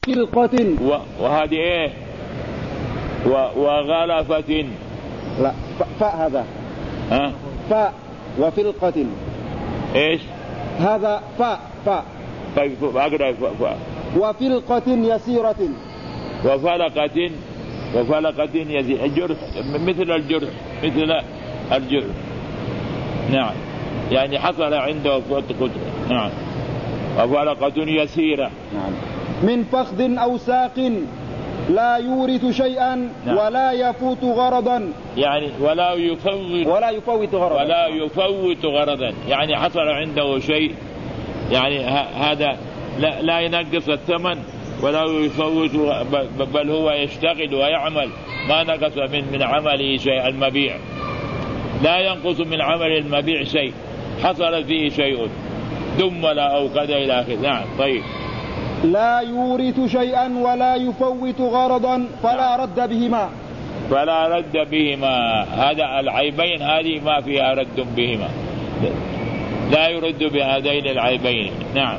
فلقة. وهذه إيه؟ وغلفة. لا فاء هذا. ها؟ فاء وفلقة. إيش؟ هذا فاء. طيب أقرأ فاء. وفلقة يسيرة. وفلقة يسيرة. الجرح مثل الجرح. نعم، يعني حصل عنده قدرة. نعم. وفلقة يسيرة. نعم. من فخذ أو ساق لا يورث شيئا. نعم. ولا يفوت غرضا. يعني ولا يفوت غرضا. يعني حصل عنده شيء، يعني هذا لا ينقص الثمن ولا يفوت، بل هو يشتغل ويعمل ما نقص من عمله شيء. المبيع لا ينقص من عمل المبيع شيء، حصل فيه شيء دملا أو كذا إلى آخره. نعم. طيب. لا يورث شيئا ولا يفوت غرضا فلا رد بهما. هذا العيبين هذه ما فيها رد بهما، لا يرد بهذين العيبين. نعم.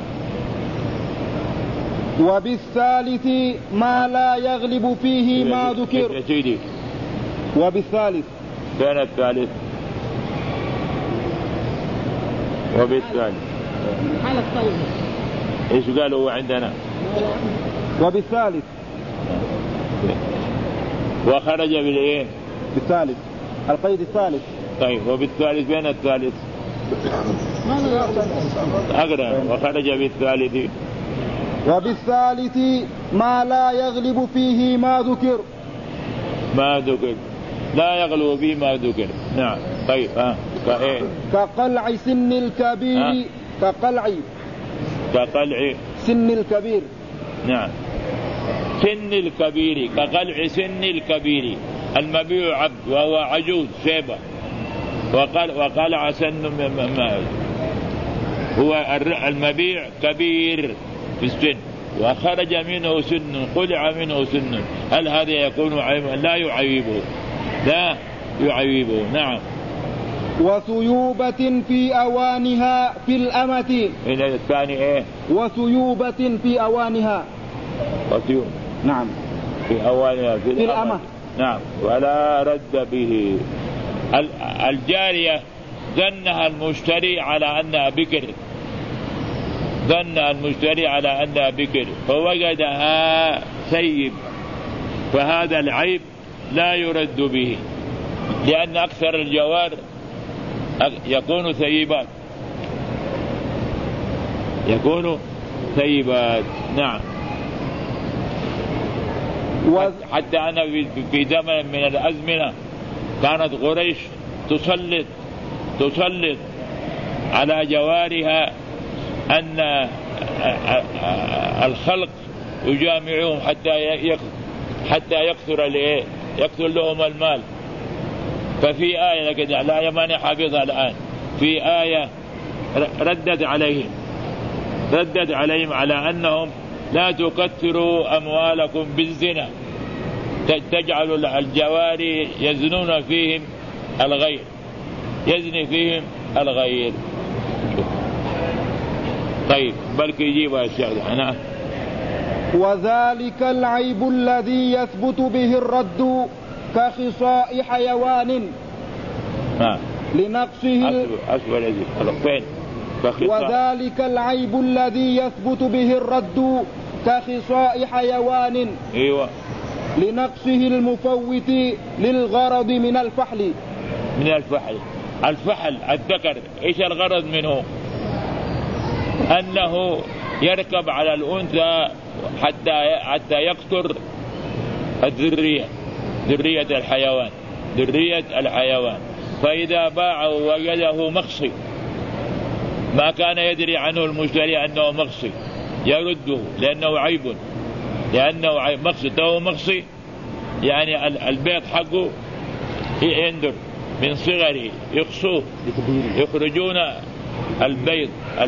وبالثالث ما لا يغلب فيه ما ذكر. وبالثالث بين الثالث وبالثالث حالة الطيب. ايش قالوا عندنا؟ وبالثالث وخرج بالايه؟ بالثالث، القيد الثالث. طيب وبالثالث بين الثالث أقرأ. وخرج بالثالث. وبالثالث ما لا يغلب فيه ما ذكر. لا يغلب فيه ما ذكر. نعم. طيب. كقلع سن الكبير. كقلع سن الكبير. نعم. سن الكبير. كقلع سن الكبير. المبيع عبد وهو عجوز شيبة، وقلع سن هو المبيع كبير في السن وخرج منه سن، قلع منه سن، هل هذا يكون عيبا؟ لا يعيبه. نعم. وثيوبة في أوانها في الأمة. إلى الثاني إيه؟ وثيوبة في أوانها. نعم. في أوانها في الأمة. نعم. ولا رد به. الجارية ظنها المشتري على أنها بكر، فوجدها ثيب، فهذا العيب لا يرد به، لأن أكثر الجوار يكون ثيبات. نعم. حتى أنا في زمن من الأزمنة كانت قريش تسلط على جوارها أن الخلق يجامعهم حتى يكثر لهم المال. ففي آية لا يمانع حافظها الآن، في آية ردت عليهم على أنهم لا تكثروا أموالكم بالزنا، تجعل الجواري يزنون فيهم الغير، يزني فيهم الغير. طيب بل يجيبها الشيخ. أنا وذلك العيب الذي يثبت به الرد كخصاء حيوان لنقصه. وذلك العيب الذي يثبت به الرد كخصاء حيوان. أيوة. لنقصه المفوت للغرض من الفحل. الفحل الذكر ايش الغرض منه؟ انه يركب على الانثى حتى يكثر ذرية الحيوان، فاذا باعه وجده مخصي ما كان يدري عنه المشتري انه مخصي يرده لانه عيب، مخصي يعني البيت حقه يندر من صغره، يخصوه، يخرجون البيض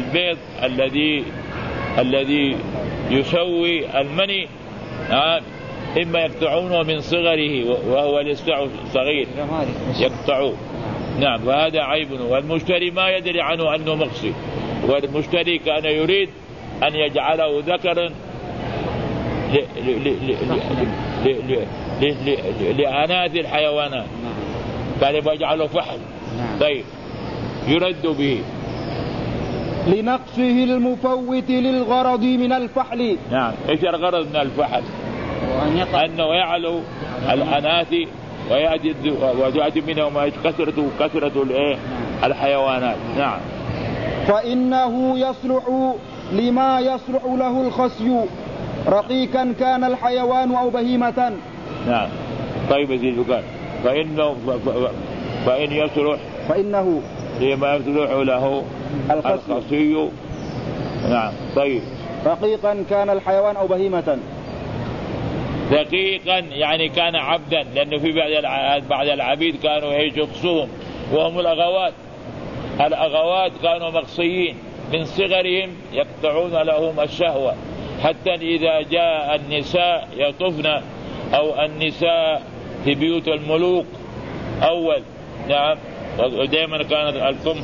الذي يسوي المني، إما يقطعونه من صغره وهو الاستع صغير يقطعوه. نعم. وهذا عيب، والمشتري ما يدري عنه أنه مخصي، والمشتري كان يريد أن يجعله ذكرا لأناث الحيوانات قال يجعله فحل. طيب يرد به لنقصه المفوت للغرض من الفحل. نعم. ايش الغرض من الفحل؟ أنه يعلو الأناث ويأتي منهم كثرة الحيوانات. نعم. فإنه يصلح لما يصلح له الخصي رقيقا كان الحيوان أو بهيمة. نعم. طيب يزيد قال فإنه لما يصلح له الخصي. نعم. طيب رقيقا كان الحيوان أو بهيمة. دقيقا يعني كان عبدا، لأنه في بعض العبيد كانوا يقصون وهم الأغوات كانوا مقصيين من صغرهم يقطعون لهم الشهوة، حتى إذا جاء النساء يطفن أو النساء في بيوت الملوك أول. نعم. ودائما كانت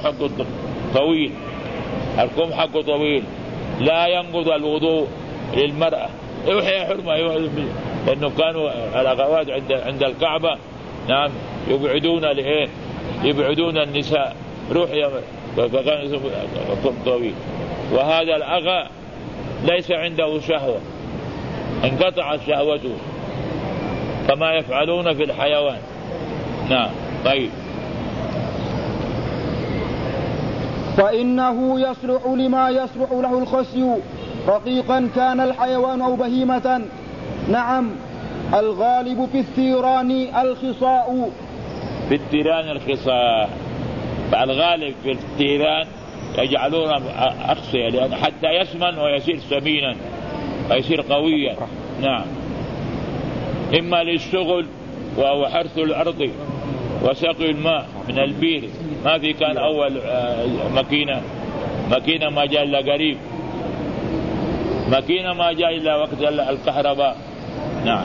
القم حقه طويل لا ينقض الوضوء للمرأة. يوحي حرمة لأنه كانوا الأغوات عند الكعبة. نعم. يبعدون النساء روح فكان قم طويل. وهذا الأغا ليس عنده شهوة، انقطعت شهوته كما يفعلون في الحيوان. نعم. طيب فإنه يصلح لما يصلح له الخصي رقيقا كان الحيوان أو بهيمة. نعم. الغالب في الثيران الخصاء. في الثيران الخصاء. الغالب في الثيران يجعلون أقصية لأن حتى يسمن ويصير سمينا ويصير قويا. نعم. إما للشغل وهو حرث الأرض وسقي الماء من البير. ما في كان أول ماكينة ما جاء إلا قريب، ماكينة ما جاء إلا وقت الكهرباء. نعم.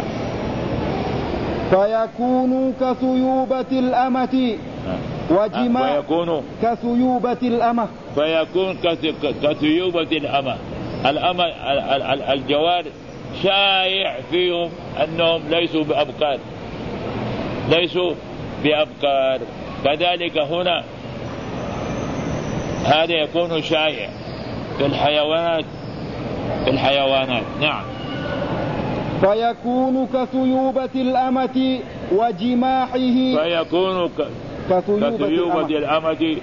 فيكون كثيوبة الأمة وجماع كثيوبة الأمة. فيكون كثيوبة الأمة. الجوار شائع فيهم أنهم ليسوا بأبكار. كذلك هنا هذا يكون شائع في الحيوانات. نعم. فيكون كثيوبة الأمة وجماحه. فيكون كثيوبة الأمة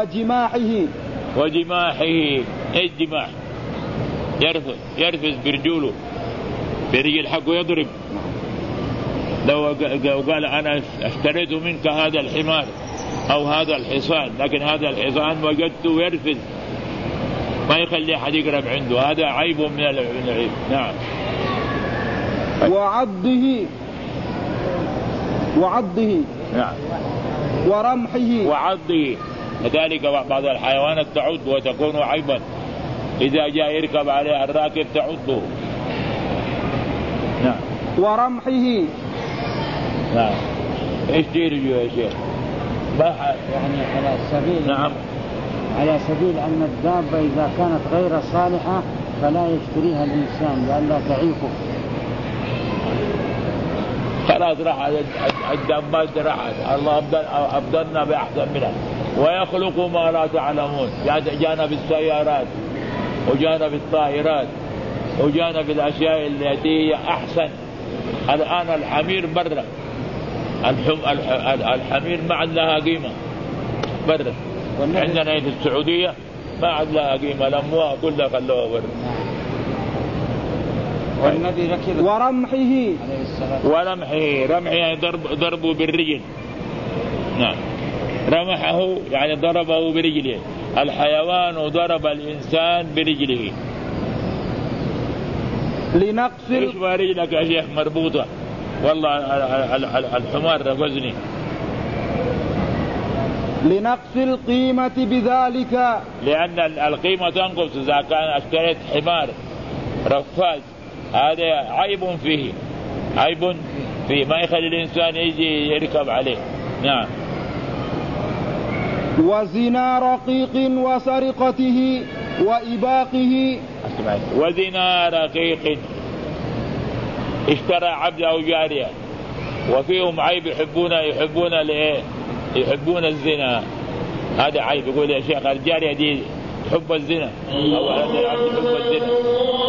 وجماحه. الجماح يرفز برجوله برجل حقه يضرب. لو قال أنا اشتريت منك هذا الحمار أو هذا الحصان، لكن هذا الحصان وجدته يرفز ما يخلي أحد يقرب عنده، هذا عيب من العيب. نعم. وعضه. نعم. ورمحه. كذلك بعض الحيوانات تعض وتكون عيبا، إذا جاء يركب عليها الراكب تعضه. نعم. ورمحه. نعم. ايش تيرجو يا شيخ؟ يعني على سبيل. نعم. على سبيل أن الدابة إذا كانت غير صالحة فلا يشتريها الإنسان لئلا تعيقه. خلاص راح الدابات راحت، الله أبدلنا بأحسن منها ويخلق ما لا تعلمون. جانا بالسيارات وجانا بالطائرات وجانا بالأشياء التي هي أحسن. الآن الحمير برا، الحمير ما عاد لها قيمة برا. عندنا في السعودية ما عاد لها قيمة، الأموال كلها خلوها برا. والنبي ركب ورمحه يعني ضربه بالرجل. نعم. رمحه يعني ضربه برجله. الحيوان ضرب الإنسان برجله. لنقص ايش ما رجلك يا شيخ مربوطة؟ والله الحمار رفزني. لنقص القيمة بذلك، لأن القيمة تنقص إذا كان اشتريت حمار رفاز، هذا عيب فيه ما يخلي الإنسان يجي يركب عليه. نعم. وزنا رقيق وسرقته وإباقه. وزنا رقيق اشترى عبد أو جارية وفيهم عيب يحبون الزنا، هذا عيب. يقول يا شيخ الجارية دي تحب الزنا أو هذا العبد يحب الزنا،